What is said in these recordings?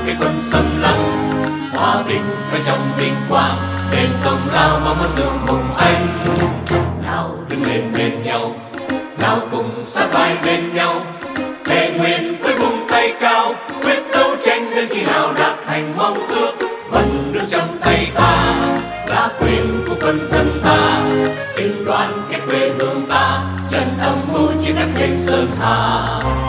cái quân xâm lăng. Hòa bình phải trong vinh quang, đền công lao mong mơ xương hùng anh. Nào đứng lên bên nhau, nào cùng sát vai bên nhau, thề nguyện với vùng tay cao, quyết đấu tranh đến khi nào đạt thành mong ước. Vẫn nước trong tay ta là quyền của quân dân ta, binh đoàn kết quê hương ta, chân âm mưu chiến đắc thêm sơn hà.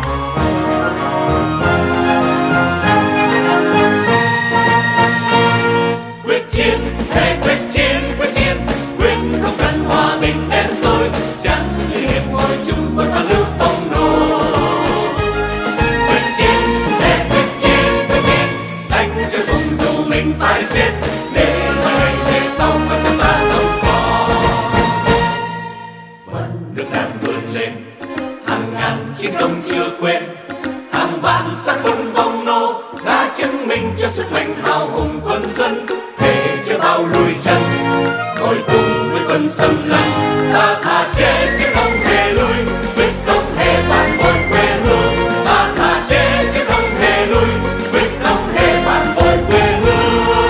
Quyết chiến, thề quyết chiến, quyết chiến, quyết không cần hòa bình đen tối, chẳng như hiệp ngồi chung quân ba nước phong nô. Quyết chiến, thề quyết chiến, quyết chiến, đánh cho cùng dù mình phải chết, để mai ngày về sau con cho ta sống còn. Vẫn nước đang vươn lên, hàng ngàn chiến công chưa quên, hàng vạn xác quân vong nô đã chứng minh cho sức mạnh hào hùng quân dân. Thề chưa bao lùi chân, ngồi cùng với quân xâm lăng, ta thà chết chứ không hề lui, quyết không hề phản bội quê hương. Ta thà chết chứ không hề lui, quyết không hề phản bội quê hương.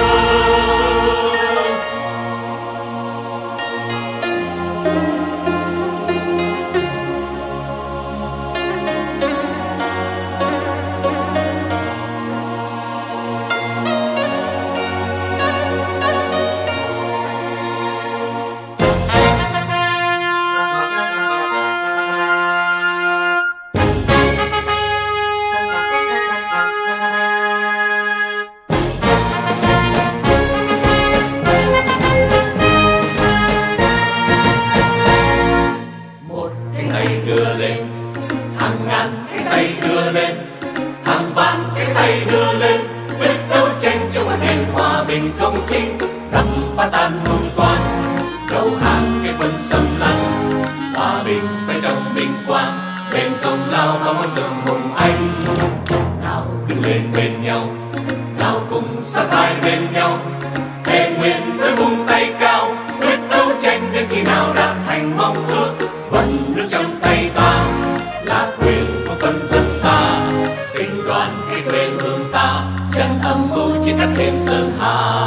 Đưa lên, hàng ngàn cái tay đưa lên, hàng vạn cái tay đưa lên, quyết đấu tranh cho một nền hòa bình công chính, đập phá tan hùng toan, đầu hàng cái quân xâm lăng. Hòa bình phải trong vinh quang, đền công lao mong mơ xương hùng anh. Nào đứng lên bên nhau, nào cùng sát vai bên nhau, thề nguyện với vùng tay cao, quyết đấu tranh đến khi nào đạt thành mong ước. Vẫn nước trong tay ta là quyền của quân dân ta, binh đoàn cái quê hương ta, chân âm mưu chiến cắt thêm sơn hà.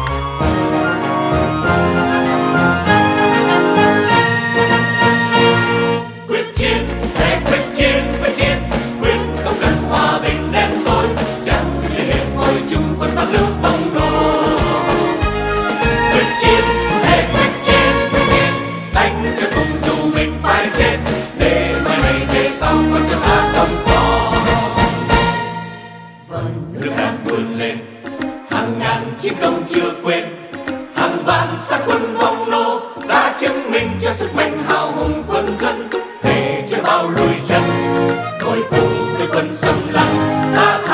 Quyết chiến, thề quyết chiến, quyết chiến, quyết không cần hòa bình đen tối, chẳng như hiệp ngồi chung quân ba nước phong nô. Quyết chiến, thề quyết chiến, quyết chiến, đánh cho cùng dù mình phải chết, để mai này về sau con cho ta sống còn. Vẫn nước đang vươn lên, hàng ngàn chiến công chưa quên, hàng vạn xác quân vong nô đã chứng minh cho sức mạnh hào hùng quân dân. Thề chưa bao lùi chân, ngồi cùng với quân xâm lăng, ta